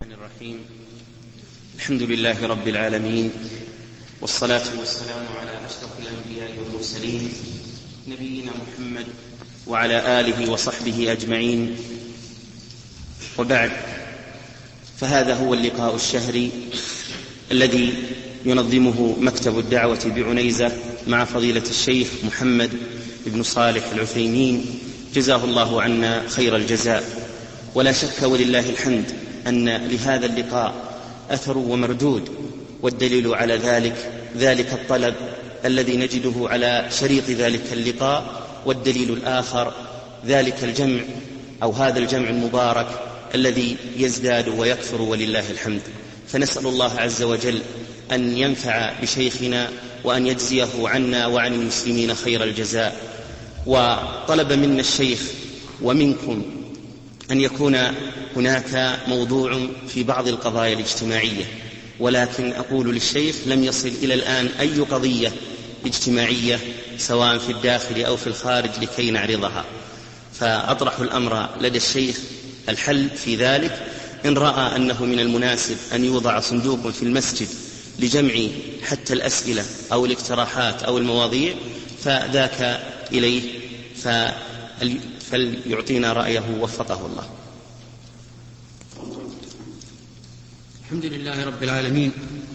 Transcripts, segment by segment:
الرحيم. الحمد لله رب العالمين، والصلاة والسلام على أشرف الأنبياء والمرسلين نبينا محمد وعلى آله وصحبه أجمعين، وبعد، فهذا هو اللقاء الشهري الذي ينظمه مكتب الدعوة بعنيزة مع فضيلة الشيخ محمد بن صالح العثيمين، جزاه الله عنا خير الجزاء. ولا شك ولله الحمد أن لهذا اللقاء أثر ومردود، والدليل على ذلك الطلب الذي نجده على شريط ذلك اللقاء، والدليل الآخر ذلك الجمع أو هذا الجمع المبارك الذي يزداد ويكثر ولله الحمد. فنسأل الله عز وجل أن ينفع بشيخنا وأن يجزيه عنا وعن المسلمين خير الجزاء. وطلب منا الشيخ ومنكم أن يكون هناك موضوع في بعض القضايا الاجتماعية، ولكن أقول للشيخ لم يصل إلى الآن أي قضية اجتماعية سواء في الداخل أو في الخارج لكي نعرضها، فأطرح الأمر لدى الشيخ الحل في ذلك. إن رأى أنه من المناسب أن يوضع صندوق في المسجد لجمع حتى الأسئلة أو الاقتراحات أو المواضيع فذاك إليه، فليعطينا رأيه وفقه الله. الحمد لله رب العالمين،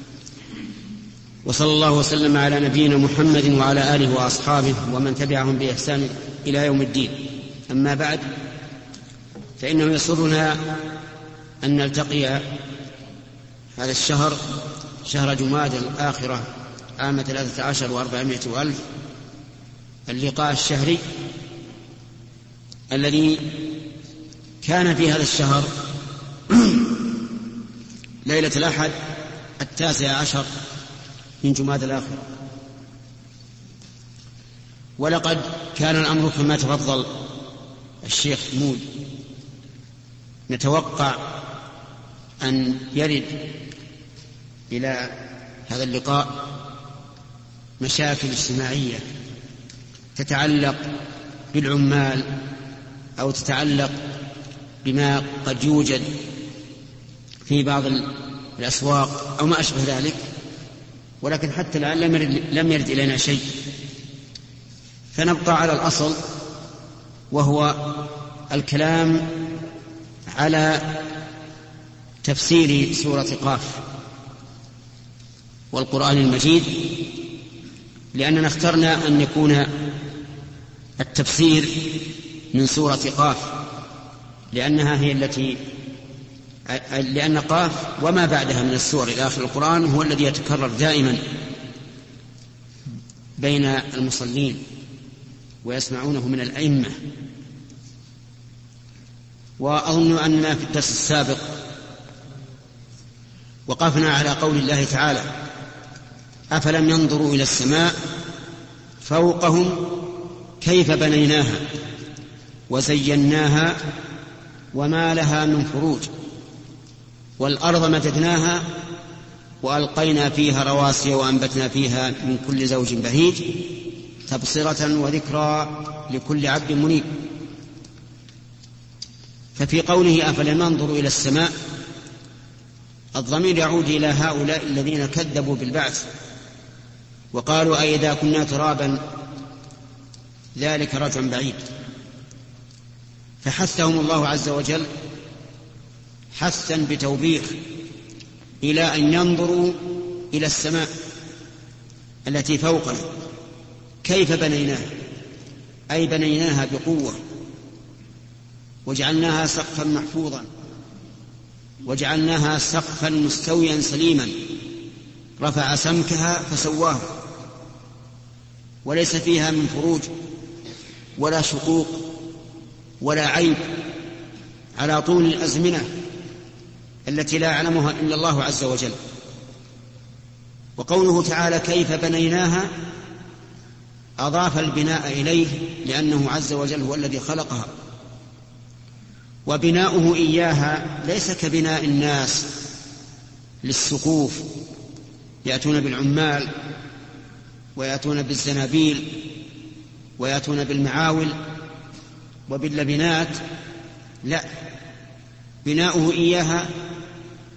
وصلى الله وسلم على نبينا محمد وعلى آله وأصحابه ومن تبعهم بإحسان إلى يوم الدين. أما بعد، فإنه يسرنا أن نلتقي هذا الشهر، شهر جمادى الآخرة عام 13 و400 وألف، اللقاء الشهري الذي كان في هذا الشهر ليلة الأحد 19 من جمادى الآخرة. ولقد كان الأمر كما تفضل الشيخ مود، نتوقع أن يرد إلى هذا اللقاء مشاكل اجتماعية تتعلق بالعمال أو تتعلق بما قد يوجد في بعض الأسواق أو ما أشبه ذلك، ولكن حتى الآن لم يرد إلينا شيء، فنبقى على الأصل، وهو الكلام على تفسير سورة قاف والقرآن المجيد، لأننا اخترنا أن يكون التفسير من سورة قاف لأنها هي لأن قاف وما بعدها من السور إلى آخر القرآن هو الذي يتكرر دائما بين المصلين ويسمعونه من الأئمة. وأظن أننا في الدرس السابق وقفنا على قول الله تعالى: أفلم ينظروا إلى السماء فوقهم كيف بنيناها وزيناها وما لها من فروج والأرض مددناها وألقينا فيها رواسي وأنبتنا فيها من كل زوج بهيج تبصرة وذكرى لكل عبد منيب. ففي قوله أفلم ينظروا إلى السماء الضمير يعود إلى هؤلاء الذين كذبوا بالبعث وقالوا أئذا كنا ترابا ذلك رجع بعيد، فحثهم الله عز وجل حثا بتوبيخ إلى أن ينظروا إلى السماء التي فوقنا كيف بنيناها، أي بنيناها بقوة وجعلناها سقفا محفوظا وجعلناها سقفا مستويا سليما رفع سمكها فسواها وليس فيها من فروج ولا شقوق ولا عيب على طول الأزمنة التي لا يعلمها إلا الله عز وجل. وقوله تعالى كيف بنيناها أضاف البناء إليه لأنه عز وجل هو الذي خلقها، وبناؤه إياها ليس كبناء الناس للسقوف، يأتون بالعمال ويأتون بالزنابيل ويأتون بالمعاول وباللبنات، لا، بناؤه إياها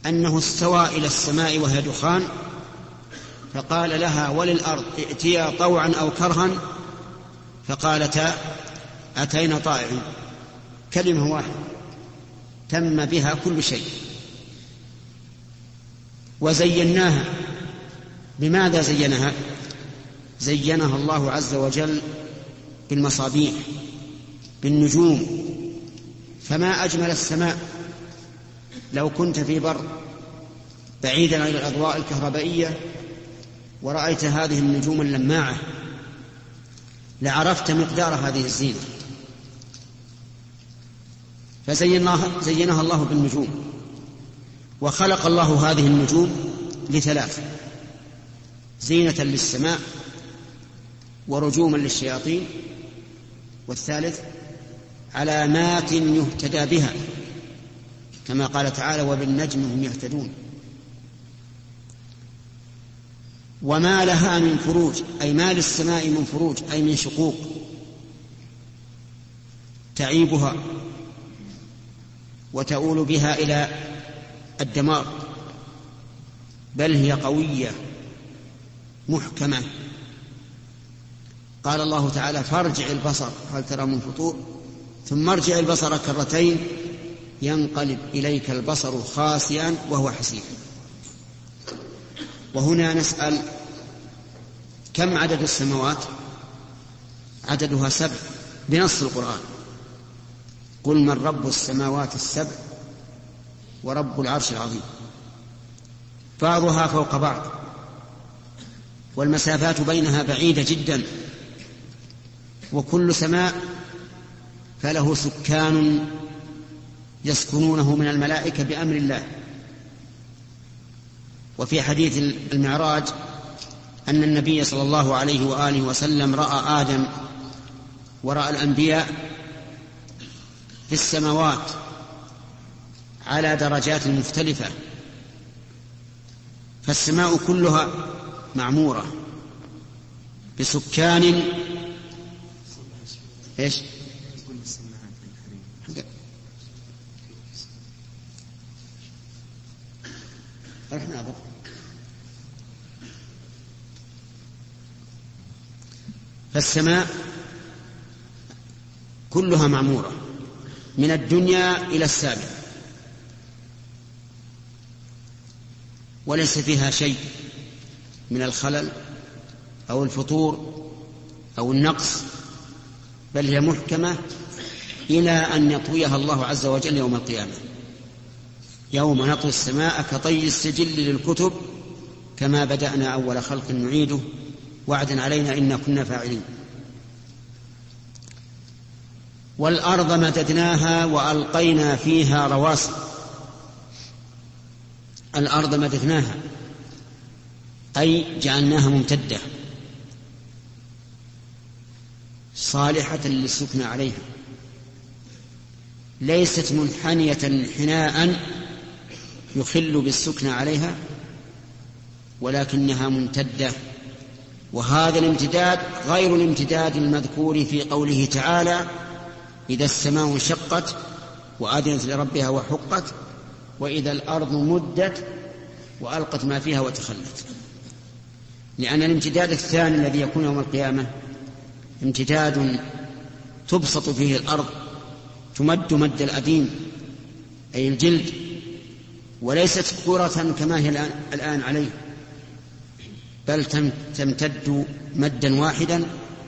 أنه استوى إلى السماء وهي دخان فقال لها وللأرض ائتيا طوعا أو كرها فقالتا أتينا طائعين. كلمة واحدة تم بها كل شيء. وزيناها. بماذا زينها؟ زينها الله عز وجل بالمصابيح، بالنجوم. فما أجمل السماء. لو كنت في بر بعيدا عن الأضواء الكهربائية ورأيت هذه النجوم اللماعة لعرفت مقدار هذه الزينة. فزينها الله بالنجوم. وخلق الله هذه النجوم لثلاث: زينة للسماء، ورجوما للشياطين، والثالث علامات يهتدى بها، كما قال تعالى وبالنجم هم يهتدون. وما لها من فروج، أي ما للسماء من فروج، أي من شقوق تعيبها وتؤول بها إلى الدمار، بل هي قوية محكمة. قال الله تعالى فارجع البصر هل ترى من فطور ثم ارجع البصر كرتين ينقلب إليك البصر خاسئا وهو حسير. وهنا نسأل كم عدد السماوات؟ عددها 7 بنص القرآن: قل من رب السماوات ال7 ورب العرش العظيم. بعضها فوق بعض والمسافات بينها بعيدة جدا، وكل سماء فله سكان يسكنونه من الملائكة بأمر الله. وفي حديث المعراج أن النبي صلى الله عليه وآله وسلم رأى آدم ورأى الأنبياء في السماوات على درجات مختلفة، فالسماء كلها معمورة بسكان ايش؟ فالسماء كلها معمورة من الدنيا إلى السابع، وليس فيها شيء من الخلل أو الفطور أو النقص، بل هي محكمة إلى أن يطويها الله عز وجل يوم القيامة، يوم نطوي السماء كطي السجل للكتب كما بدأنا أول خلق نعيده وعدا علينا إنا كنا فاعلين. والأرض مددناها وألقينا فيها رواسي. الأرض مددناها أي جعلناها ممتدة صالحة للسكن عليها، ليست منحنية انحناء يخل بالسكن عليها، ولكنها ممتدة. وهذا الامتداد غير الامتداد المذكور في قوله تعالى إذا السماء انشقت وأذنت لربها وحقت وإذا الأرض مدت وألقت ما فيها وتخلت. لأن الامتداد الثاني الذي يكون يوم القيامة امتداد تبسط فيه الأرض، تمد مد الأديم أي الجلد، وليست كرة كما هي الآن عليه، بل تمتد مدا واحدا،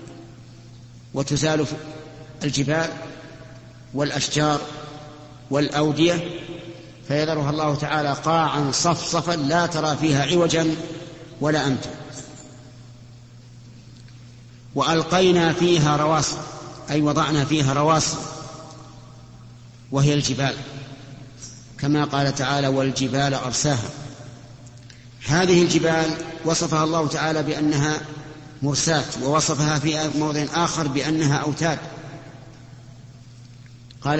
وتزال الجبال والأشجار والأودية، فيذرها الله تعالى قاعا صفصفا لا ترى فيها عوجا ولا أمتا. وألقينا فيها رواسي أي وضعنا فيها رواسي، وهي الجبال، كما قال تعالى والجبال أرساها. هذه الجبال وصفها الله تعالى بأنها مرسات، ووصفها في موضع آخر بأنها أوتاد. قال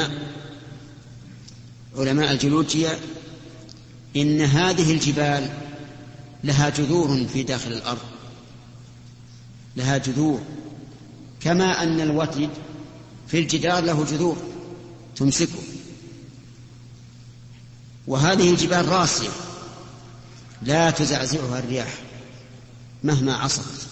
علماء الجيولوجيا إن هذه الجبال لها جذور في داخل الأرض، لها جذور، كما أن الوتد في الجدار له جذور تمسكه. وهذه الجبال راسية لا تزعزعها الرياح مهما عصفت،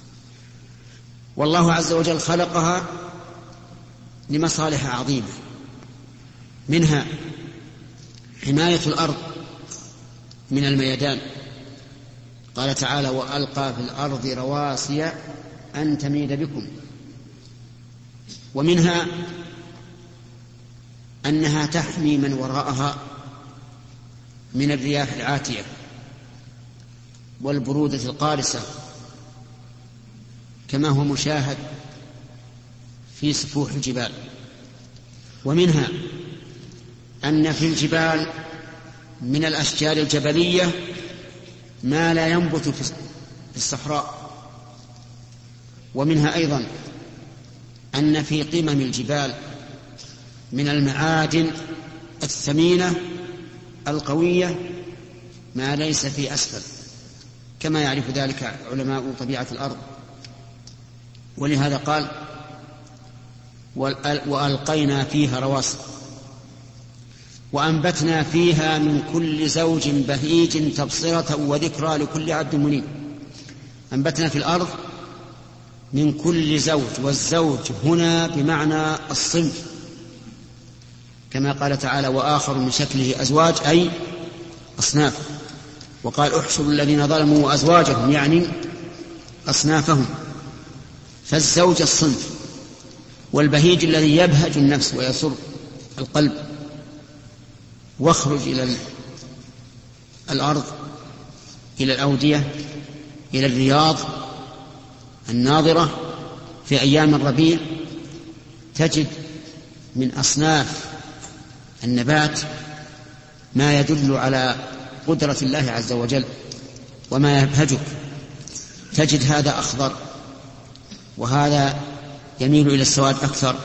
والله عز وجل خلقها لمصالح عظيمة، منها حماية الأرض من الميدان، قال تعالى: وألقى في الأرض رواسي أن تميد بكم. ومنها أنها تحمي من وراءها من الرياح العاتية والبرودة القارسة، كما هو مشاهد في سفوح الجبال. ومنها أن في الجبال من الأشجار الجبلية ما لا ينبت في الصحراء. ومنها أيضا أن في قمم الجبال من المعادن الثمينة القوية ما ليس في أسفل، كما يعرف ذلك علماء طبيعة الأرض. ولهذا قال: وألقينا فيها رواسي وأنبتنا فيها من كل زوج بهيج تبصرة وذكرى لكل عبد منيب. أنبتنا في الأرض من كل زوج، والزوج هنا بمعنى الصنف، كما قال تعالى: وآخر من شكله أزواج، أي أصناف. وقال: احشروا الذين ظلموا وأزواجهم، يعني أصنافهم. فالزوج الصنف، والبهيج الذي يبهج النفس ويسر القلب. واخرج إلى الأرض، إلى الأودية، إلى الرياض الناظرة في أيام الربيع، تجد من أصناف النبات ما يدل على قدرة الله عز وجل وما يبهجك. تجد هذا أخضر، وهذا يميل إلى السواد أكثر،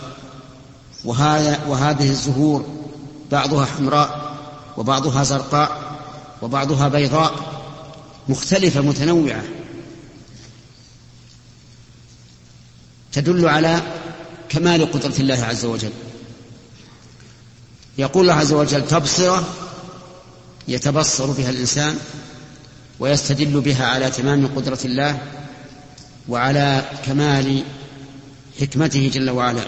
وهذه الزهور بعضها حمراء وبعضها زرقاء وبعضها بيضاء، مختلفة متنوعة، تدل على كمال قدرة الله عز وجل. يقول الله عز وجل: تبصرة يتبصر بها الإنسان ويستدل بها على تمام قدرة الله وعلى كمال حكمته جل وعلا.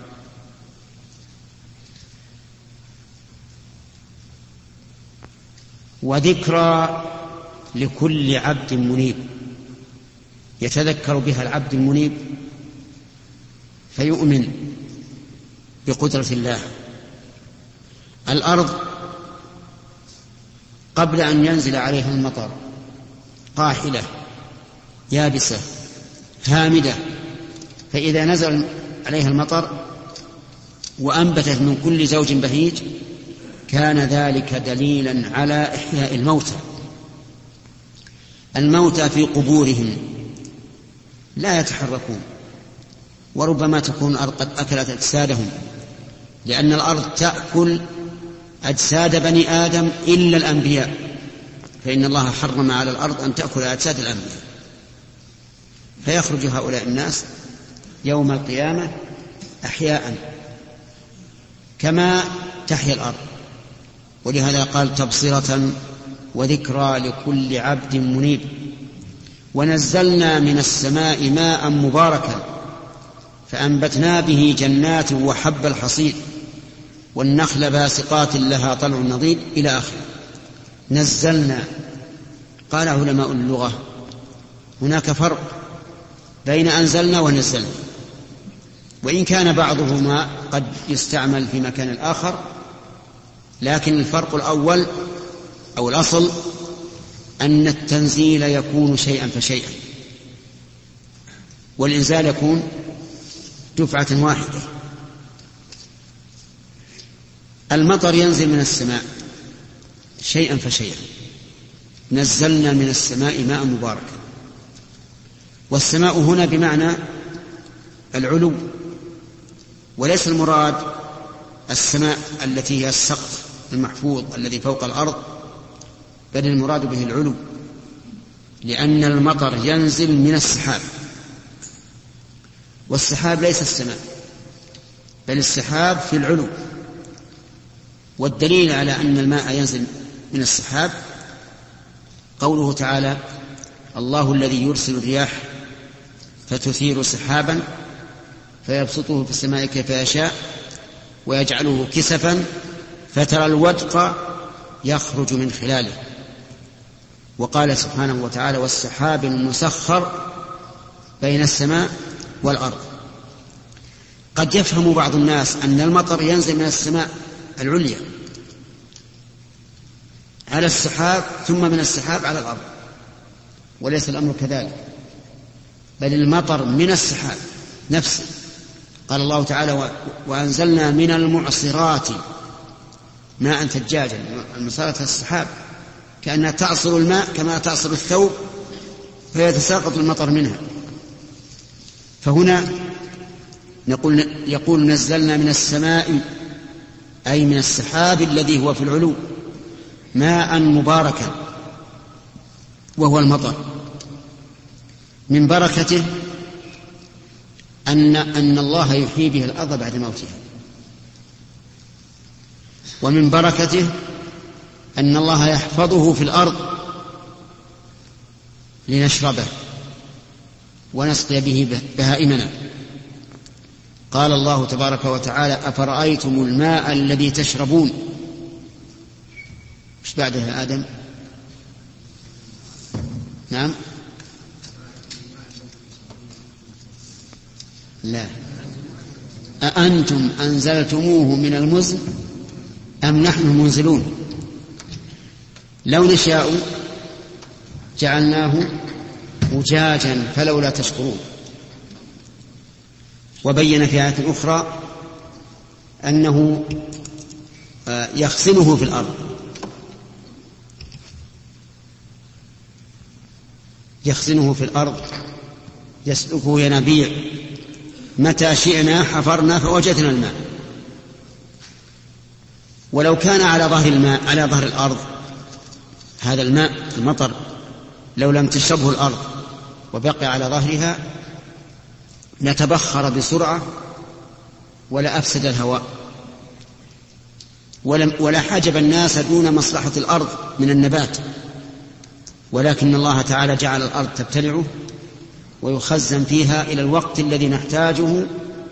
وذكرى لكل عبد منيب، يتذكر بها العبد المنيب فيؤمن بقدرة الله. الأرض قبل أن ينزل عليها المطر قاحلة يابسة هامدة، فإذا نزل عليها المطر وأنبتت من كل زوج بهيج كان ذلك دليلا على إحياء الموتى. الموتى في قبورهم لا يتحركون، وربما تكون الأرض قد أكلت أجسادهم، لأن الأرض تأكل أجساد بني آدم إلا الأنبياء، فإن الله حرم على الأرض أن تأكل أجساد الأنبياء. فيخرج هؤلاء الناس يوم القيامة أحياء كما تحيا الأرض. ولهذا قال: تبصرة وذكرى لكل عبد منيب. ونزلنا من السماء ماء مباركا فأنبتنا به جنات وحب الحصيد والنخل باسقات لها طلع نضيد إلى آخره. نزلنا، قال علماء اللغة هناك فرق بين أنزلنا ونزلنا، وإن كان بعضهما قد يستعمل في مكان الآخر، لكن الفرق الأول أو الأصل أن التنزيل يكون شيئا فشيئا، والإنزال يكون دفعة واحدة. المطر ينزل من السماء شيئا فشيئا. نزلنا من السماء ماء مباركا، والسماء هنا بمعنى العلو، وليس المراد السماء التي هي السقف المحفوظ الذي فوق الأرض، بل المراد به العلو، لأن المطر ينزل من السحاب، والسحاب ليس السماء بل السحاب في العلو. والدليل على أن الماء ينزل من السحاب قوله تعالى: الله الذي يرسل الرياح فتثير سحابا فيبسطه في السماء كيف يشاء ويجعله كسفا فترى الودق يخرج من خلاله. وقال سبحانه وتعالى: والسحاب المسخر بين السماء والأرض. قد يفهم بعض الناس أن المطر ينزل من السماء العليا على السحاب ثم من السحاب على الأرض، وليس الأمر كذلك، بل المطر من السحاب نفسه. قال الله تعالى: وأنزلنا من المعصرات ماء ثجاجا. المعصرات السحاب كأنها تعصر الماء كما تعصر الثوب فيتساقط المطر منها. فهنا يقول: نزلنا من السماء، أي من السحاب الذي هو في العلو، ماء مباركا وهو المطر. من بركته أن الله يحيي به الأرض بعد موتها، ومن بركته أن الله يحفظه في الأرض لنشربه ونسقي به بهائمنا. قال الله تبارك وتعالى: أفرأيتم الماء الذي تشربون. ايش بعده يا آدم؟ نعم، لا، أأنتم أنزلتموه من المزن أم نحن المنزلون. لو نشاء جعلناه أجاجا فلولا تشكرون. وبين في آية أخرى أنه يخزنه في الأرض، يخزنه في الأرض يسلكه ينابيع، متى شئنا حفرنا فوجدنا الماء. ولو كان على ظهر الماء، على ظهر الأرض، هذا الماء المطر لو لم تشربه الأرض وبقي على ظهرها لتبخر بسرعة ولا أفسد الهواء ولا حجب الناس دون مصلحة الأرض من النبات. ولكن الله تعالى جعل الأرض تبتلعه ويخزن فيها إلى الوقت الذي نحتاجه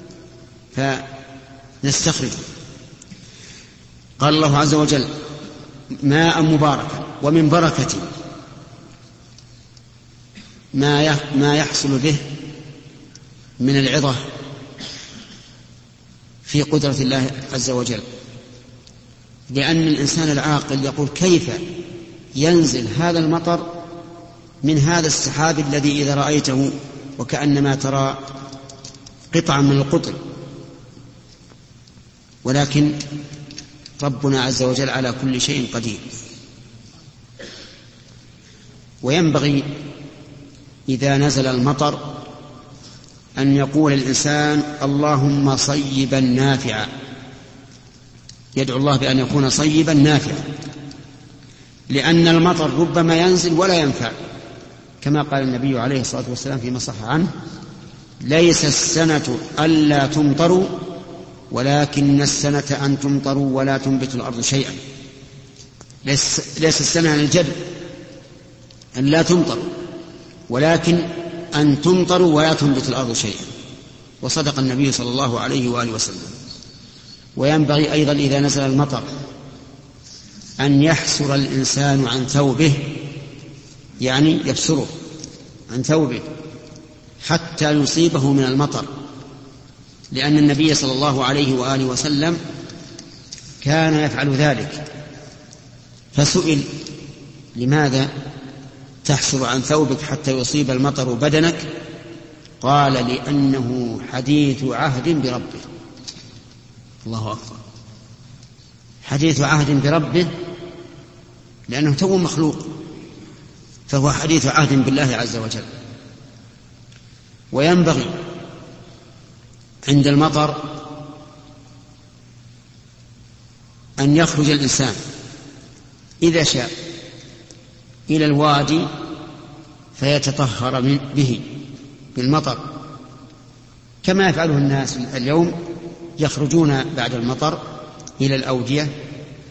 فنستخرجه. قال الله عز وجل: ماء مباركا. ومن بركته ما يحصل به من العظة في قدرة الله عز وجل، لأن الإنسان العاقل يقول: كيف ينزل هذا المطر من هذا السحاب الذي إذا رأيته وكأنما ترى قطعا من القطر. ولكن ربنا عز وجل على كل شيء قدير. وينبغي إذا نزل المطر أن يقول الإنسان: اللهم صيبا نافعا، يدعو الله بأن يكون صيبا نافعا، لأن المطر ربما ينزل ولا ينفع، كما قال النبي عليه الصلاة والسلام فيما صح عنه: ليس السنة ألا تمطروا ولكن السنة أن تمطروا ولا تنبت الأرض شيئا. ليس السنة للجد أن لا تمطر، ولكن أن تمطروا ولا تنبت الأرض شيئا. وصدق النبي صلى الله عليه وآله وسلم. وينبغي أيضا إذا نزل المطر أن يحسر الإنسان عن ثوبه، يعني يبسره عن ثوبه حتى يصيبه من المطر، لأن النبي صلى الله عليه وآله وسلم كان يفعل ذلك. فسئل: لماذا تحسر عن ثوبك حتى يصيب المطر بدنك؟ قال: لأنه حديث عهد بربه. الله أكبر، حديث عهد بربه، لأنه تو مخلوق، فهو حديث عهد بالله عز وجل. وينبغي عند المطر أن يخرج الإنسان إذا شاء إلى الوادي فيتطهر به بالمطر، كما يفعله الناس اليوم، يخرجون بعد المطر إلى الأودية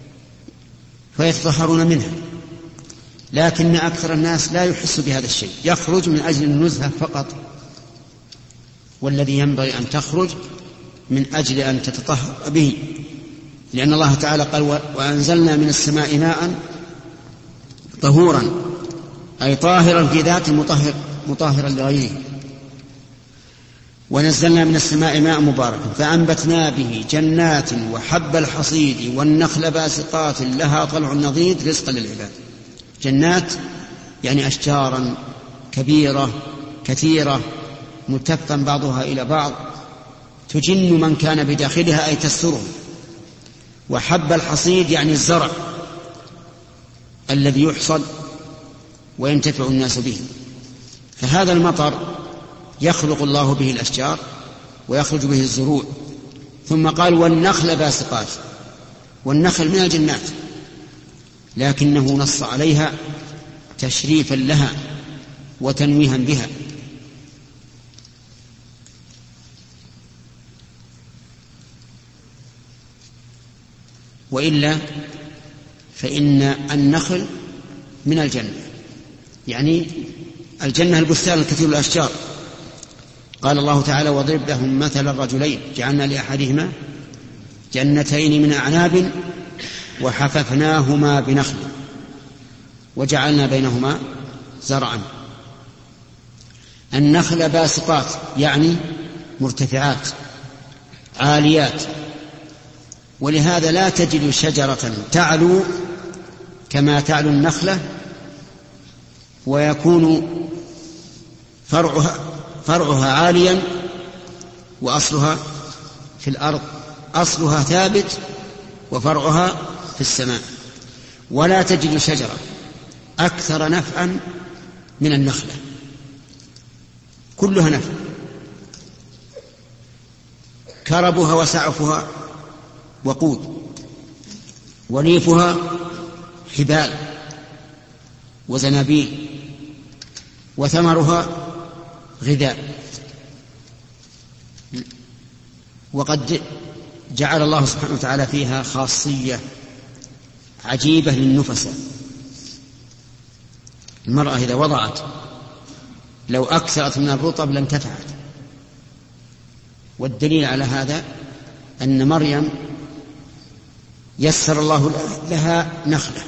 فيتطهرون منها، لكن أكثر الناس لا يحس بهذا الشيء، يخرج من أجل النزهة فقط، والذي ينبغي أن تخرج من أجل أن تتطهر به، لأن الله تعالى قال وأنزلنا من السماء ماء طهورا، أي طاهرا في ذات مطهرا لغيره. ونزلنا من السماء ماء مباركا فأنبتنا به جنات وحب الحصيد والنخل باسقات لها طلع نضيد رزقا للعباد. جنات يعني أشجارا كبيرة كثيرة ملتفا بعضها إلى بعض تجن من كان بداخلها أي تستره. وحب الحصيد يعني الزرع الذي يحصد وينتفع الناس به. فهذا المطر يخلق الله به الأشجار ويخرج به الزروع. ثم قال والنخل باسقات، والنخل من الجنات، لكنه نص عليها تشريفا لها وتنويها بها. وإلا فإن النخل من الجنة، يعني الجنة البستان الكثير الأشجار. قال الله تعالى واضرب لهم مثل الرجلين جعلنا لأحدهما جنتين من أعناب وحففناهما بنخل وجعلنا بينهما زرعا. النخل باسقات يعني مرتفعات عاليات، ولهذا لا تجد شجرة تعلو كما تعلو النخلة ويكون فرعها عاليا وأصلها في الأرض، أصلها ثابت وفرعها في السماء. ولا تجد شجرة أكثر نفعا من النخلة، كلها نفع، كربها وسعفها وقود، وليفها حبال وزنابيل، وثمرها غذاء. وقد جعل الله سبحانه وتعالى فيها خاصية عجيبة للنفساء. المرأة إذا وضعت لو أكثرت من الرطب لانتفعت. والدليل على هذا أن مريم يسر الله لها نخلة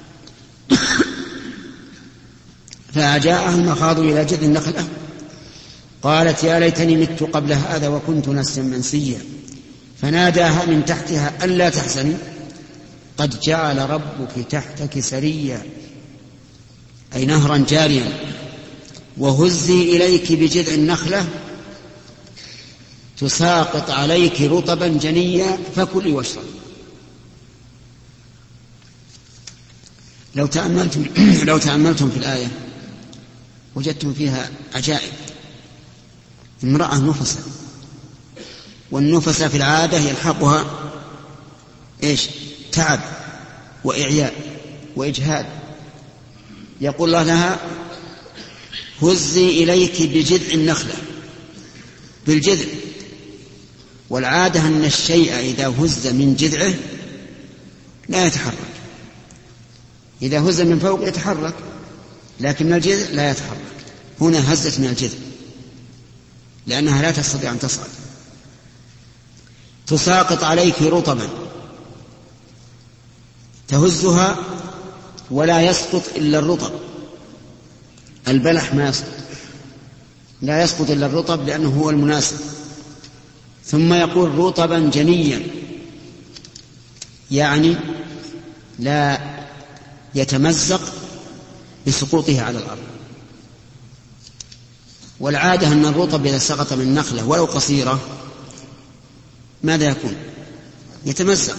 فأجاءها المخاض إلى جذع النخلة قالت يا ليتني مت قبل هذا وكنت نسيا منسيا فناداها من تحتها ألا تحزني قد جعل ربك تحتك سريا، أي نهرا جاريا، وهزي إليك بجذع النخلة تساقط عليك رطبا جنيا فكلي واشربي. لو تأملتم في الآية وجدتم فيها عجائب. امرأة نفسة، والنفسة في العادة يلحقها تعب وإعياء وإجهاد. يقول الله لها هزي إليك بجذع النخلة، بالجذع. والعادة أن الشيء إذا هز من جذعه لا يتحرك، إذا هز من فوق يتحرك، لكن من الجذع لا يتحرك. هنا هزت من الجذع لأنها لا تستطيع أن تصعد. تساقط عليك رطبا، تهزها ولا يسقط إلا الرطب، البلح ما يسقط، لا يسقط إلا الرطب لأنه هو المناسب. ثم يقول رطبا جنيا، يعني لا يتمزق بسقوطه على الأرض. والعادة أن الرطب إذا سقط من نخلة ولو قصيرة ماذا يكون؟ يتمزق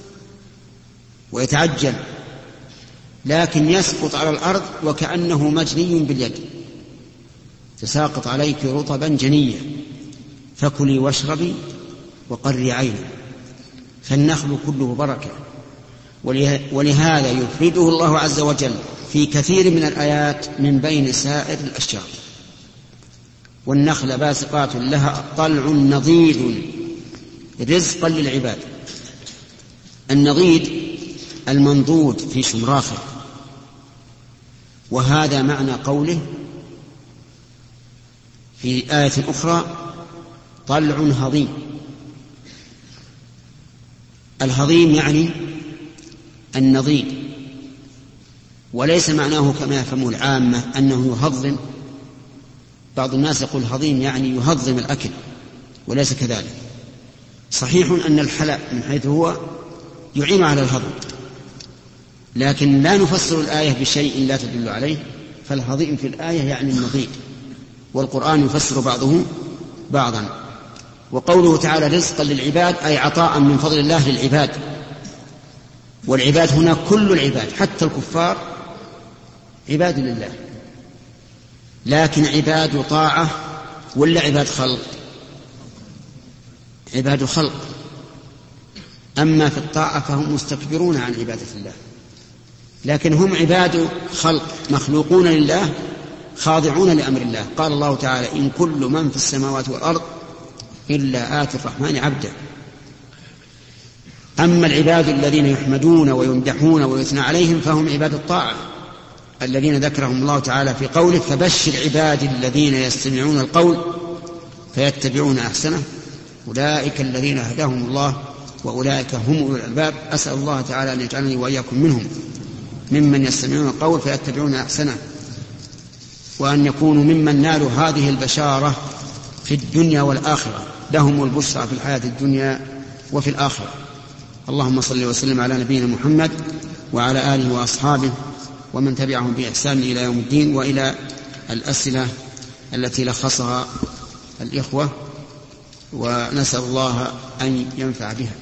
ويتعجل، لكن يسقط على الأرض وكأنه مجني باليد. تساقط عليك رطبا جنيا فكلي واشربي وقري عيني. فالنخل كله بركة، ولهذا يفرده الله عز وجل في كثير من الآيات من بين سائر الأشجار. والنخل باسقات لها طلع نضيد رزقا للعباد. النضيد المنضود في شمراخه. وهذا معنى قوله في آية أخرى طلع هضيم. الهضيم يعني النضيد، وليس معناه كما يفهمه العامة أنه يهضم. بعض الناس يقول هضيم يعني يهضم الأكل، وليس كذلك. صحيح أن الحلى من حيث هو يعين على الهضم، لكن لا نفسر الآية بشيء لا تدل عليه، فالهضيم في الآية يعني النضيد، والقرآن يفسر بعضه بعضا. وقوله تعالى رزقا للعباد أي عطاء من فضل الله للعباد، والعباد هنا كل العباد حتى الكفار عباد لله، لكن عباد طاعة ولا عباد خلق؟ عباد خلق. أما في الطاعة فهم مستكبرون عن عبادة الله، لكن هم عباد خلق مخلوقون لله خاضعون لأمر الله. قال الله تعالى إن كل من في السماوات والأرض إلا آتي الرحمن عبدا. أما العباد الذين يحمدون ويمدحون ويثنى عليهم فهم عباد الطاعة الذين ذكرهم الله تعالى في قوله فبشر عبادي الذين يستمعون القول فيتبعون أحسنه أولئك الذين هداهم الله وأولئك هم أولو الألباب. أسأل الله تعالى أن يجعلني وإياكم منهم ممن يستمعون القول فيتبعون أحسنه، وأن يكونوا ممن نالوا هذه البشارة في الدنيا والآخرة، لهم البشرى في الحياة الدنيا وفي الآخرة. اللهم صل وسلم على نبينا محمد وعلى آله وأصحابه ومن تبعهم بإحسان إلى يوم الدين. وإلى الأسئلة التي لخصها الإخوة، ونسأل الله أن ينفع بها.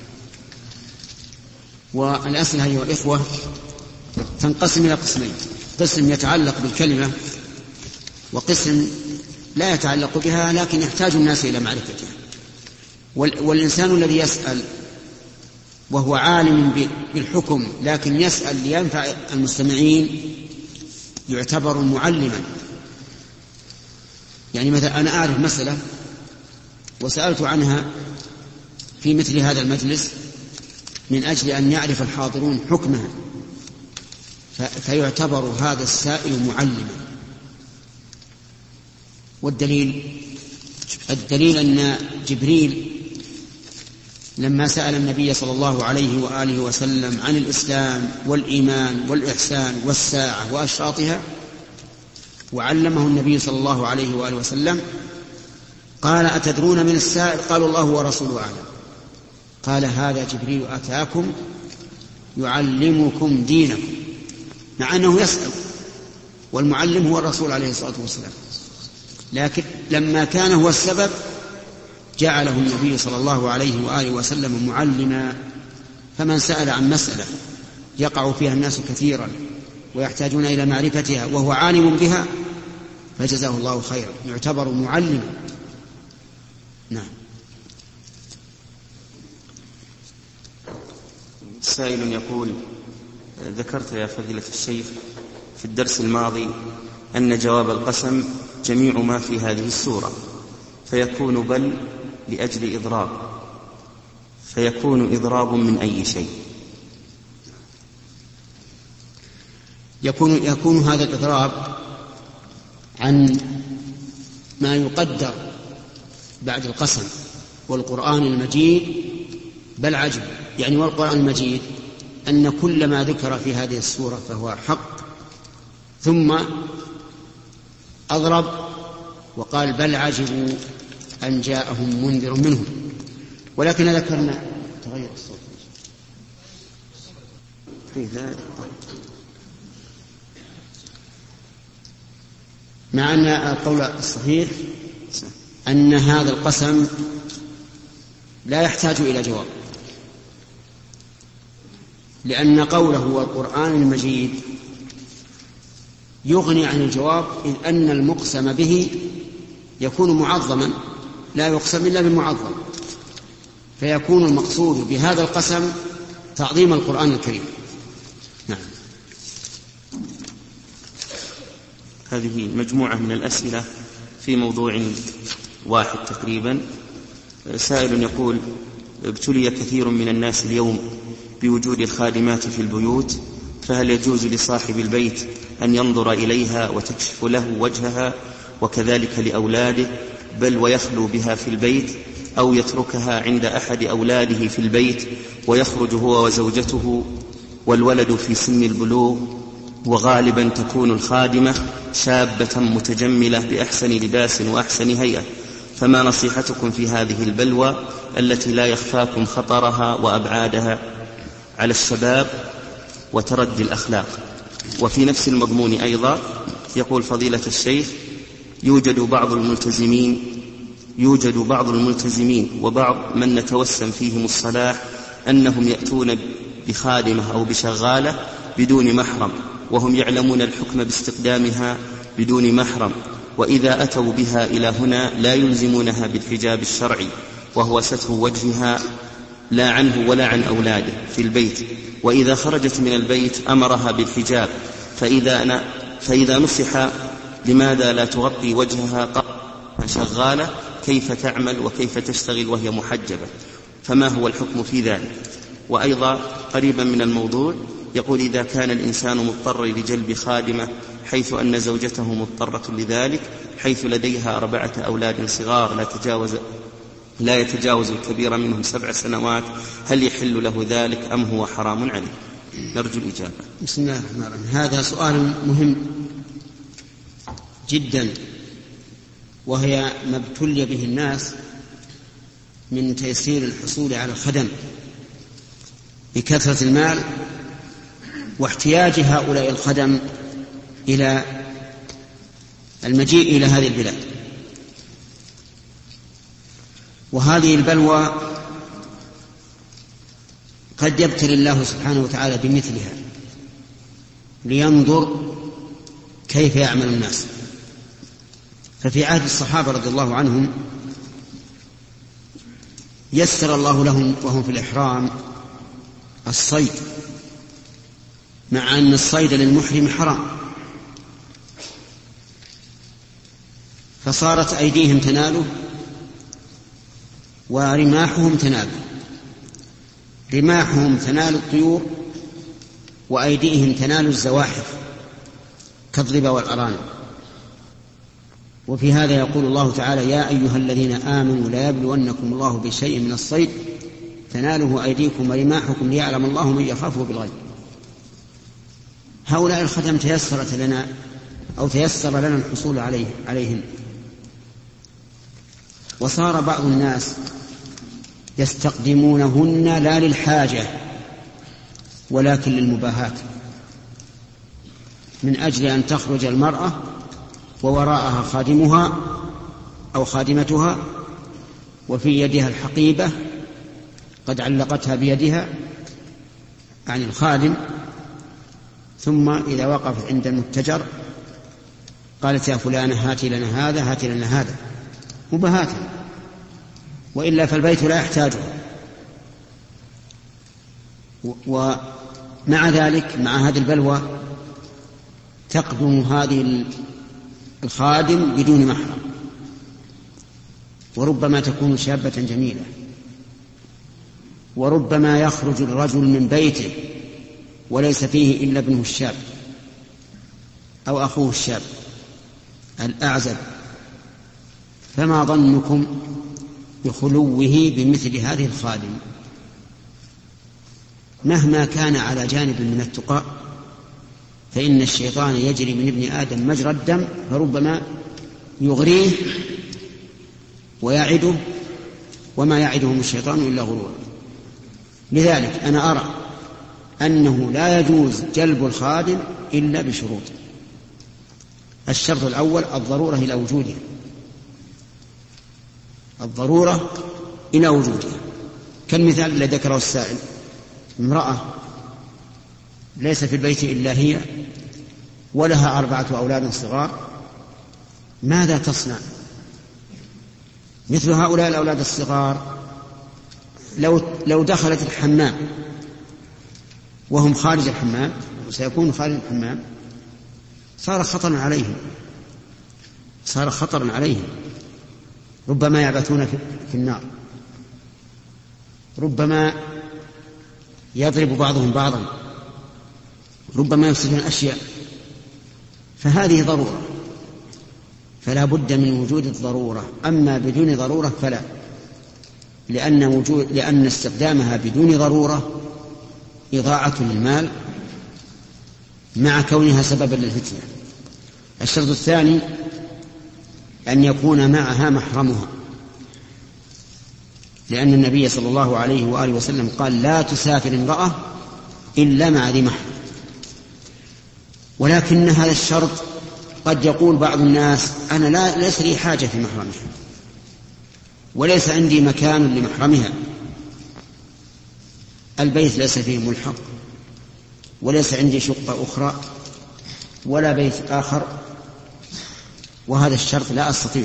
والأسئلة أيها الإخوة تنقسم إلى قسمين: قسم يتعلق بالكلمة، وقسم لا يتعلق بها لكن يحتاج الناس إلى معرفتها. والإنسان الذي يسأل وهو عالم بالحكم لكن يسأل لينفع المستمعين يعتبر معلما. يعني مثلا أنا أعرف مسألة وسألت عنها في مثل هذا المجلس من أجل أن يعرف الحاضرون حكمها، فيعتبر هذا السائل معلما. والدليل أن جبريل لما سأل النبي صلى الله عليه وآله وسلم عن الإسلام والإيمان والإحسان والساعة وأشراطها وعلمه النبي صلى الله عليه وآله وسلم قال أتدرون من السائل؟ قالوا الله ورسوله أعلم. قال هذا جبريل أتاكم يعلمكم دينكم، مع أنه يسأل والمعلم هو الرسول عليه الصلاة والسلام، لكن لما كان هو السبب جعله النبي صلى الله عليه وآله وسلم معلما. فمن سأل عن مسألة يقع فيها الناس كثيرا ويحتاجون إلى معرفتها وهو عالم بها فجزاه الله خيرا، يعتبر معلما. نعم. سائل يقول: ذكرت يا فضيلة الشيخ في الدرس الماضي أن جواب القسم جميع ما في هذه السورة، فيكون بل لأجل إضراب، فيكون إضراب من أي شيء؟ يكون هذا الإضراب عن ما يقدر بعد القسم. والقرآن المجيد بل عجب، يعني والقرآن المجيد أن كل ما ذكر في هذه السورة فهو حق، ثم أضرب وقال بل عجبوا أن جاءهم منذر منهم. ولكن ذكرنا تغير الصوت مع أن القول الصحيح أن هذا القسم لا يحتاج إلى جواب، لأن قوله والقرآن المجيد يغني عن الجواب، إذ أن المقسم به يكون معظما، لا يقسم إلا بالمعظم، فيكون المقصود بهذا القسم تعظيم القرآن الكريم. نعم. هذه مجموعة من الأسئلة في موضوع واحد تقريبا. سائل يقول: ابتلي كثير من الناس اليوم بوجود الخادمات في البيوت، فهل يجوز لصاحب البيت أن ينظر إليها وتكشف له وجهها، وكذلك لأولاده، بل ويخلو بها في البيت، أو يتركها عند أحد أولاده في البيت ويخرج هو وزوجته والولد في سن البلوغ؟ وغالبا تكون الخادمة شابة متجملة بأحسن لباس وأحسن هيئة، فما نصيحتكم في هذه البلوى التي لا يخفاكم خطرها وأبعادها على الشباب وتردي الأخلاق؟ وفي نفس المضمون أيضا يقول فضيلة الشيخ: يوجد بعض الملتزمين وبعض من نتوسم فيهم الصلاح أنهم يأتون بخادمة أو بشغالة بدون محرم، وهم يعلمون الحكم باستخدامها بدون محرم، وإذا أتوا بها إلى هنا لا يلزمونها بالحجاب الشرعي، وهو ستر وجهها لا عنه ولا عن أولاده في البيت، وإذا خرجت من البيت أمرها بالحجاب، فإذا نصح لماذا لا تغطي وجهها شغالة؟ كيف تعمل وكيف تشتغل وهي محجبة؟ فما هو الحكم في ذلك؟ وأيضا قريبا من الموضوع يقول: إذا كان الإنسان مضطر لجلب خادمة حيث أن زوجته مضطرة لذلك، حيث لديها 4 أولاد صغار لا يتجاوز الكبير منهم 7 سنوات، هل يحل له ذلك أم هو حرام عليه؟ نرجو الإجابة. بسم الله الرحمن الرحيم. هذا سؤال مهم جدا، وهي ما ابتلي به الناس من تيسير الحصول على الخدم بكثرة المال واحتياج هؤلاء الخدم إلى المجيء إلى هذه البلاد. وهذه البلوى قد يبتلي الله سبحانه وتعالى بمثلها لينظر كيف يعمل الناس. ففي عهد الصحابة رضي الله عنهم يسر الله لهم وهم في الإحرام الصيد، مع أن الصيد للمحرم حرام، فصارت أيديهم تناله ورماحهم تناله. رماحهم تنال الطيور وأيديهم تنال الزواحف كالظبا والأرانب. وفي هذا يقول الله تعالى: يا أيها الذين آمنوا لا يبلونكم الله بشيء من الصيد تناله أيديكم ورماحكم ليعلم الله من يخافه بالغيب. هؤلاء الخدم تيسر لنا الحصول عليهم، وصار بعض الناس يستقدمونهن لا للحاجة ولكن للمباهاة، من أجل أن تخرج المرأة ووراءها خادمها أو خادمتها وفي يدها الحقيبة قد علقتها بيدها عن الخادم، ثم إذا وقف عند المتجر قالت: يا فلانة هاتي لنا هذا، هاتي لنا هذا، مباهاة، وإلا فالبيت لا يحتاجه. ومع ذلك مع هذه البلوى تقدم هذه الخادم بدون محرم، وربما تكون شابة جميلة، وربما يخرج الرجل من بيته وليس فيه إلا ابنه الشاب أو أخوه الشاب الأعزب، فما ظنكم بخلوه بمثل هذه الخادم؟ مهما كان على جانب من التقى فإن الشيطان يجري من ابن آدم مجرى الدم، فربما يغريه ويعده، وما يعدهم الشيطان إلا غرورا. لذلك أنا أرى أنه لا يجوز جلب الخادم إلا بشروط. الشرط الأول الضرورة إلى وجودها، الضرورة إلى وجودها، كالمثال الذي ذكره السائل: امرأة ليس في البيت إلا هي ولها 4 أولاد صغار، ماذا تصنع؟ مثل هؤلاء الأولاد الصغار لو دخلت الحمام وهم خارج الحمام وسيكون خارج الحمام صار خطرا عليهم، ربما يعبثون في النار، ربما يضرب بعضهم بعضا، ربما يفسدون أشياء، فهذه ضرورة، فلا بد من وجود الضرورة. أما بدون ضرورة فلا، لأن استخدامها بدون ضرورة إضاعة للمال مع كونها سببا للفتنة. الشرط الثاني أن يكون معها محرمها، لأن النبي صلى الله عليه وآله وسلم قال: لا تسافر امرأة إلا مع ذي محرم. ولكن هذا الشرط قد يقول بعض الناس: أنا ليس لي حاجة في محرمها، وليس عندي مكان لمحرمها، البيت ليس فيه ملحق، وليس عندي شقة أخرى ولا بيت آخر، وهذا الشرط لا أستطيع.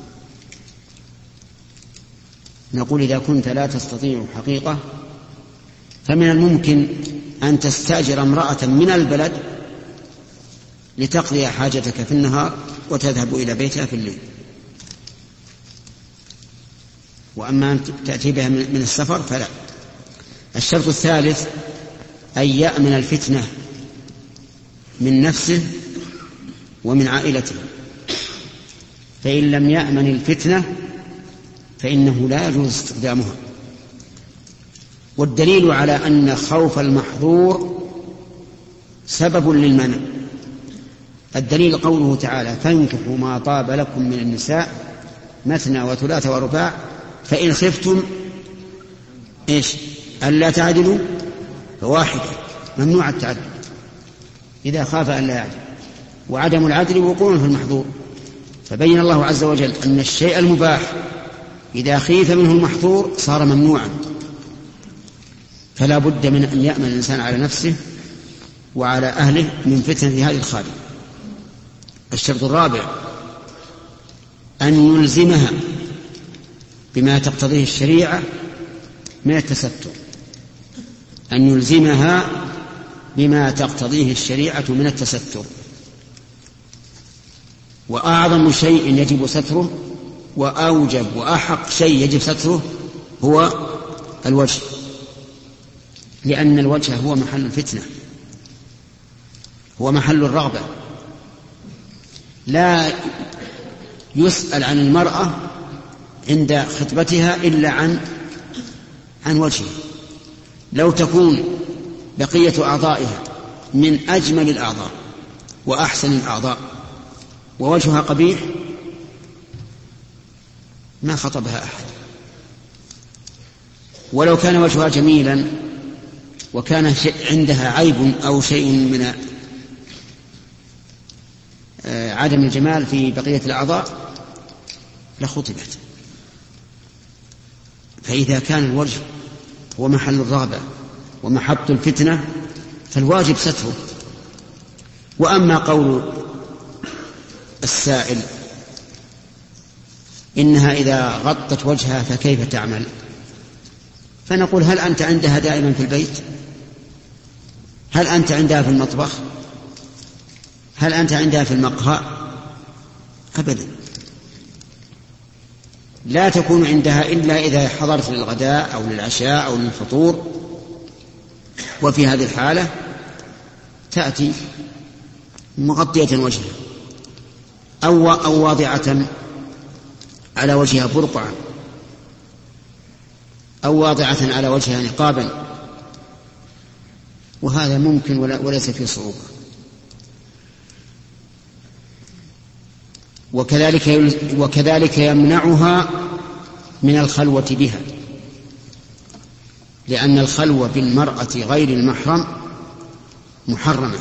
نقول: إذا كنت لا تستطيع حقيقة فمن الممكن أن تستأجر امرأة من البلد لتقضي حاجتك في النهار وتذهب إلى بيتها في الليل. وأما أن تأتي بها من السفر فلا. الشرط الثالث أن يأمن الفتنة من نفسه ومن عائلته، فإن لم يأمن الفتنة فإنه لا يجوز استخدامها. والدليل على أن خوف المحظور سبب للمنع، الدليل قوله تعالى: فانكحوا ما طاب لكم من النساء مثنى وثلاث ورباع فإن خفتم ألا تعدلوا فواحدة. ممنوع التعدد إذا خاف ألا يعدل، وعدم العدل وقوع في المحظور. فبين الله عز وجل أن الشيء المباح إذا خيف منه المحظور صار ممنوعا، فلا بد من أن يأمن الإنسان على نفسه وعلى أهله من فتنة هذه الخالق. الشرط الرابع أن يلزمها بما تقتضيه الشريعة من التستر، أن يلزمها بما تقتضيه الشريعة من التستر. وأعظم شيء يجب ستره وأوجب وأحق شيء يجب ستره هو الوجه، لأن الوجه هو محل الفتنة، هو محل الرغبة. لا يسأل عن المرأة عند خطبتها إلا عن وجهها. لو تكون بقية أعضائها من أجمل الأعضاء وأحسن الأعضاء ووجهها قبيح ما خطبها أحد. ولو كان وجهها جميلا وكان عندها عيب أو شيء من عدم الجمال في بقية الأعضاء لخطبت. فإذا كان الوجه هو محل الرغبة ومحط الفتنة فالواجب ستره. وأما قول السائل إنها إذا غطت وجهها فكيف تعمل، فنقول: هل أنت عندها دائما في البيت؟ هل أنت عندها في المطبخ؟ هل أنت عندها في المقهى؟ أبدا، لا تكون عندها إلا إذا حضرت للغداء أو للعشاء أو للفطور، وفي هذه الحالة تأتي مغطية وجهها أو واضعة على وجهها برقعا أو واضعة على وجهها نقابا، وهذا ممكن وليس فيه صعوبة. وكذلك يمنعها من الخلوة بها، لأن الخلوة بالمرأة غير المحرم محرمة،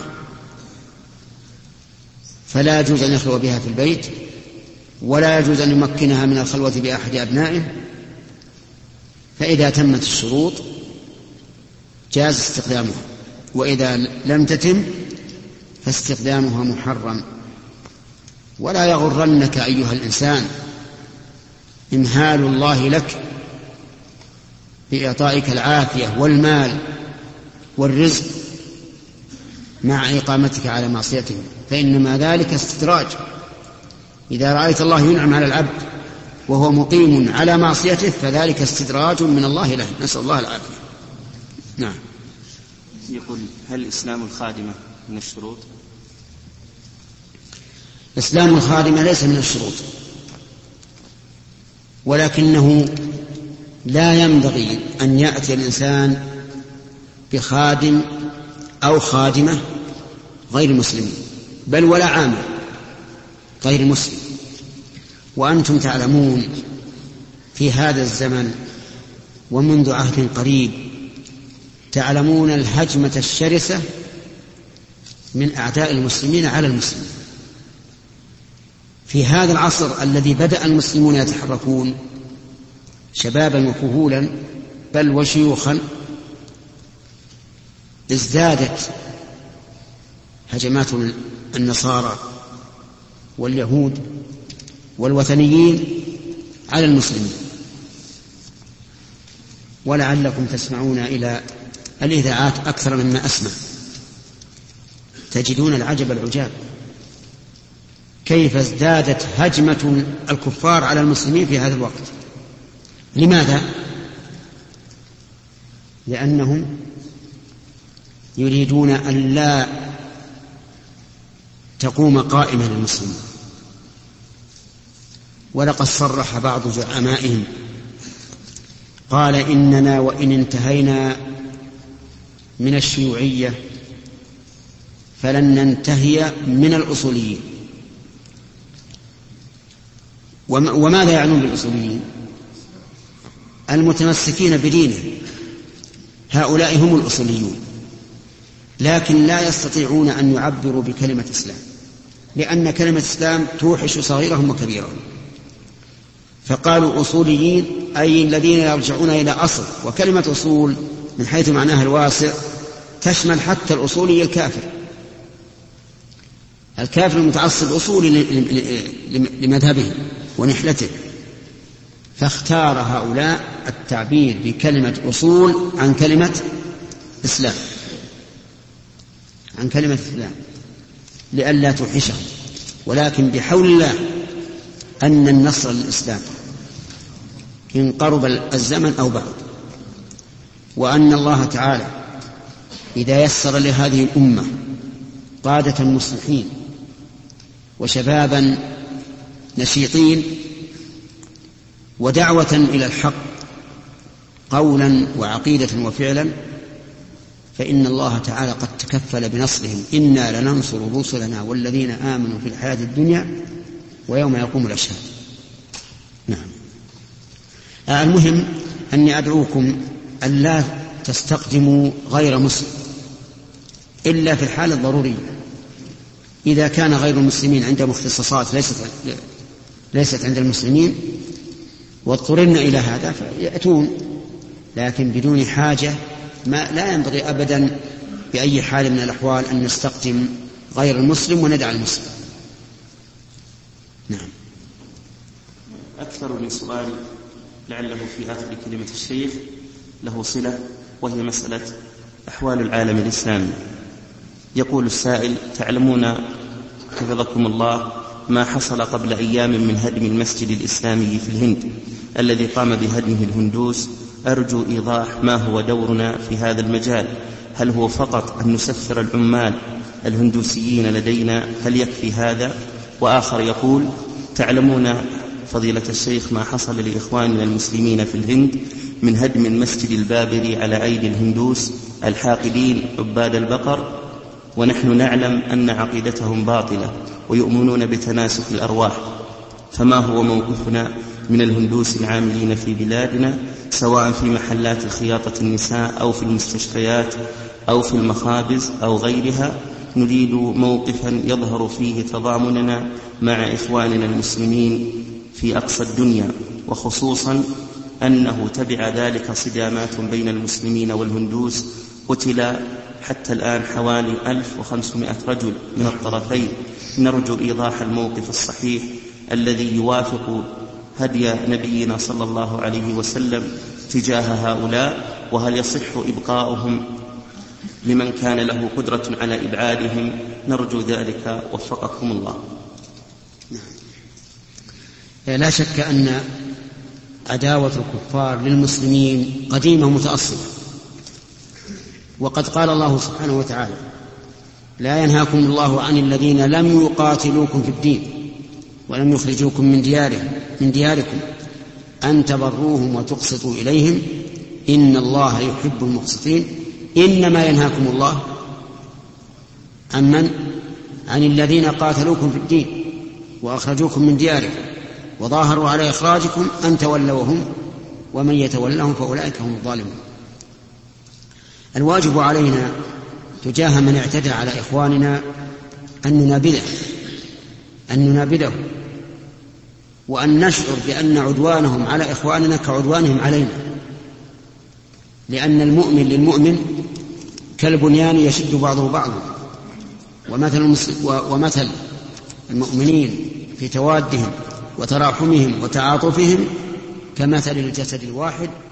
فلا يجوز أن يخلو بها في البيت، ولا يجوز أن يمكنها من الخلوة بأحد أبنائه. فإذا تمت الشروط جاز استخدامها، وإذا لم تتم فاستخدامها محرم. ولا يغرنك أيها الإنسان إمهال الله لك بإعطائك العافية والمال والرزق مع إقامتك على معصيته، فإنما ذلك استدراج. إذا رأيت الله ينعم على العبد وهو مقيم على معصيته فذلك استدراج من الله له، نسأل الله العافية. نعم. يقول هل إسلام الخادمة من الشروط؟ إسلام الخادمة ليس من الشروط، ولكنه لا ينبغي أن يأتي الإنسان بخادم أو خادمة غير مسلمين، بل ولا عامل غير مسلم. وأنتم تعلمون في هذا الزمن ومنذ عهد قريب تعلمون الهجمة الشرسة من أعداء المسلمين على المسلمين. في هذا العصر الذي بدأ المسلمون يتحركون شبابا وكهولا بل وشيوخا، ازدادت هجمات النصارى واليهود والوثنيين على المسلمين. ولعلكم تسمعون إلى الإذاعات أكثر مما أسمع، تجدون العجب العجاب كيف ازدادت هجمة الكفار على المسلمين في هذا الوقت. لماذا؟ لأنهم يريدون أن لا تقوم قائمة للمسلمين. ولقد صرح بعض زعمائهم قال إننا وإن انتهينا من الشيوعية فلن ننتهي من الأصوليين. وماذا يعنون بالأصوليين؟ المتمسكين بدينه، هؤلاء هم الأصوليون، لكن لا يستطيعون أن يعبروا بكلمة إسلام، لأن كلمة إسلام توحش صغيرهم وكبيرهم. فقالوا أصوليين أي الذين يرجعون إلى أصل. وكلمة أصول من حيث معناها الواسع تشمل حتى الأصولي الكافر، الكافر المتعصب أصولي لمذهبه ونحلته. فاختار هؤلاء التعبير بكلمة أصول عن كلمة إسلام، عن كلمة إسلام لئلا توحشهم. ولكن بحول الله أن النصر للإسلام إن قرب الزمن أو بعد، وأن الله تعالى إذا يسر لهذه الأمة قادة مصلحين وشبابا نشيطين ودعوة إلى الحق قولا وعقيدة وفعلا، فإن الله تعالى قد تكفل بنصرهم. إنا لننصر رسلنا والذين آمنوا في الحياة الدنيا ويوم يقوم الأشهاد. نعم. المهم أني أدعوكم أن لا تستقدموا غير مسلم إلا في الحالة الضرورية. إذا كان غير المسلمين عندهم اختصاصات ليست عند المسلمين واضطررنا إلى هذا فيأتون، لكن بدون حاجة. لا ينبغي أبدا بأي حال من الأحوال أن نستقدم غير المسلم وندع المسلم. نعم. أكثر من سؤال لعله في آخر كلمة الشيخ له صلة، وهي مسألة أحوال العالم الإسلامي. يقول السائل: تعلمون حفظكم الله ما حصل قبل أيام من هدم المسجد الإسلامي في الهند الذي قام بهدمه الهندوس. أرجو إيضاح ما هو دورنا في هذا المجال. هل هو فقط أن نسفر العمال الهندوسيين لدينا؟ هل يكفي هذا؟ وآخر يقول: تعلمون فضيلة الشيخ ما حصل لإخواننا المسلمين في الهند من هدم المسجد البابري على أيدي الهندوس الحاقدين عباد البقر، ونحن نعلم أن عقيدتهم باطلة ويؤمنون بتناسخ الأرواح، فما هو موقفنا من الهندوس العاملين في بلادنا سواء في محلات الخياطة النساء أو في المستشفيات أو في المخابز أو غيرها؟ نريد موقفا يظهر فيه تضامننا مع إخواننا المسلمين في أقصى الدنيا، وخصوصا أنه تبع ذلك صدامات بين المسلمين والهندوس. قتل حتى الآن حوالي 1500 رجل من الطرفين. نرجو إيضاح الموقف الصحيح الذي يوافق هدي نبينا صلى الله عليه وسلم تجاه هؤلاء، وهل يصح إبقاؤهم لمن كان له قدرة على إبعادهم؟ نرجو ذلك وفقكم الله. لا شك أن عداوة الكفار للمسلمين قديمة متأصلة، وقد قال الله سبحانه وتعالى: لا ينهاكم الله عن الذين لم يقاتلوكم في الدين ولم يخرجوكم من دياركم أن تبروهم وتقسطوا إليهم إن الله يحب المقسطين. إنما ينهاكم الله عن من؟ عن الذين قاتلوكم في الدين وأخرجوكم من دياركم وظاهروا على إخراجكم أن تولوهم ومن يتولهم فأولئك هم الظالمون. الواجب علينا تجاه من اعتدى على إخواننا أن ننابذه وأن نشعر بأن عدوانهم على إخواننا كعدوانهم علينا، لأن المؤمن للمؤمن كالبنيان يشد بعضه بعضا، ومثل المؤمنين في توادهم وتراحمهم وتعاطفهم كمثل الجسد الواحد